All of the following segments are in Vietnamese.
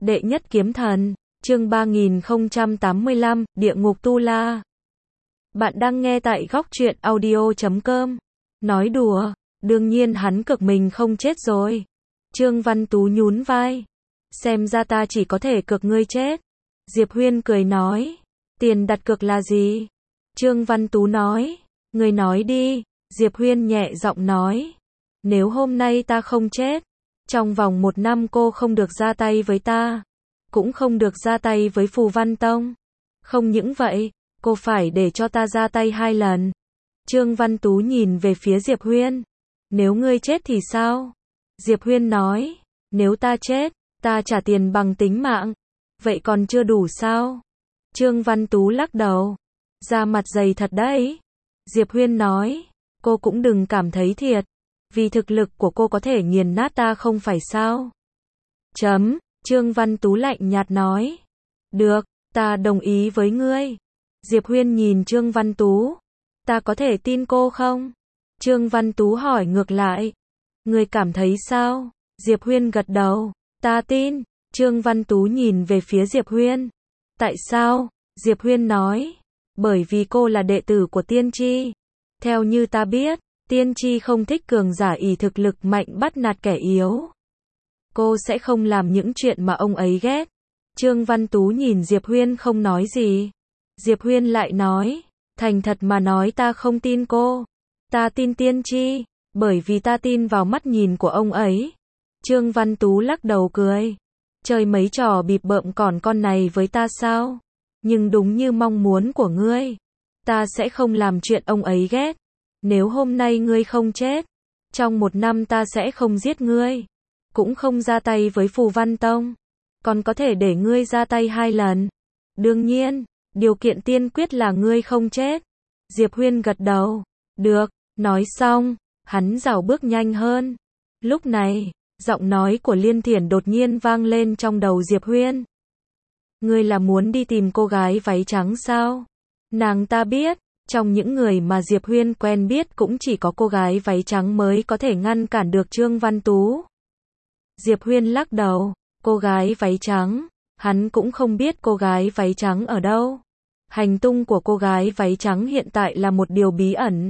Đệ nhất kiếm thần, chương 3085, Địa ngục Tu La. Bạn đang nghe tại góc truyện audio.com. Nói đùa, đương nhiên hắn cực mình không chết rồi. Trương Văn Tú nhún vai. Xem ra ta chỉ có thể cực ngươi chết. Diệp Huyên cười nói. Tiền đặt cược là gì? Trương Văn Tú nói. Ngươi nói đi. Diệp Huyên nhẹ giọng nói. Nếu hôm nay ta không chết, trong vòng 1 năm cô không được ra tay với ta, cũng không được ra tay với Phù Văn Tông. Không những vậy, cô phải để cho ta ra tay 2 lần. Trương Văn Tú nhìn về phía Diệp Huyên. Nếu ngươi chết thì sao? Diệp Huyên nói. Nếu ta chết, ta trả tiền bằng tính mạng. Vậy còn chưa đủ sao? Trương Văn Tú lắc đầu. Da mặt dày thật đấy. Diệp Huyên nói. Cô cũng đừng cảm thấy thiệt. Vì thực lực của cô có thể nghiền nát ta không phải sao? Trương Văn Tú lạnh nhạt nói. Được, ta đồng ý với ngươi. Diệp Huyên nhìn Trương Văn Tú. Ta có thể tin cô không? Trương Văn Tú hỏi ngược lại. Ngươi cảm thấy sao? Diệp Huyên gật đầu. Ta tin. Trương Văn Tú nhìn về phía Diệp Huyên. Tại sao? Diệp Huyên nói. Bởi vì cô là đệ tử của Tiên Tri. Theo như ta biết, Tiên Tri không thích cường giả ỷ thực lực mạnh bắt nạt kẻ yếu. Cô sẽ không làm những chuyện mà ông ấy ghét. Trương Văn Tú nhìn Diệp Huyên không nói gì. Diệp Huyên lại nói. Thành thật mà nói ta không tin cô. Ta tin Tiên Tri, bởi vì ta tin vào mắt nhìn của ông ấy. Trương Văn Tú lắc đầu cười. Chơi mấy trò bịp bợm còn con này với ta sao? Nhưng đúng như mong muốn của ngươi, ta sẽ không làm chuyện ông ấy ghét. Nếu hôm nay ngươi không chết, trong 1 năm ta sẽ không giết ngươi, cũng không ra tay với Phù Văn Tông, còn có thể để ngươi ra tay 2 lần. Đương nhiên, điều kiện tiên quyết là ngươi không chết. Diệp Huyên gật đầu. Được, nói xong, hắn rảo bước nhanh hơn. Lúc này, giọng nói của Liên Thiển đột nhiên vang lên trong đầu Diệp Huyên. Ngươi là muốn đi tìm cô gái váy trắng sao? Nàng ta biết, trong những người mà Diệp Huyên quen biết cũng chỉ có cô gái váy trắng mới có thể ngăn cản được Trương Văn Tú. Diệp Huyên lắc đầu. Cô gái váy trắng? Hắn cũng không biết cô gái váy trắng ở đâu. Hành tung của cô gái váy trắng hiện tại là một điều bí ẩn.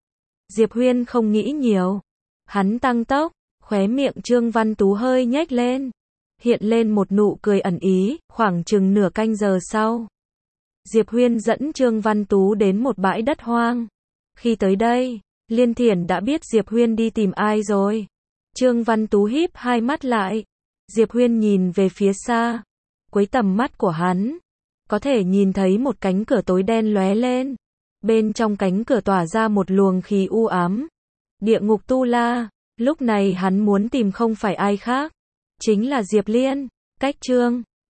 Diệp Huyên không nghĩ nhiều. Hắn tăng tốc, khóe miệng Trương Văn Tú hơi nhếch lên. Hiện lên một nụ cười ẩn ý, khoảng chừng nửa canh giờ sau. Diệp Huyên dẫn Trương Văn Tú đến một bãi đất hoang. Khi tới đây, Liên Thiển đã biết Diệp Huyên đi tìm ai rồi. Trương Văn Tú híp 2 mắt lại. Diệp Huyên nhìn về phía xa. Cuối tầm mắt của hắn, có thể nhìn thấy một cánh cửa tối đen lóe lên. Bên trong cánh cửa tỏa ra một luồng khí u ám. Địa ngục Tu La. Lúc này hắn muốn tìm không phải ai khác, chính là Diệp Liên. Cách Trương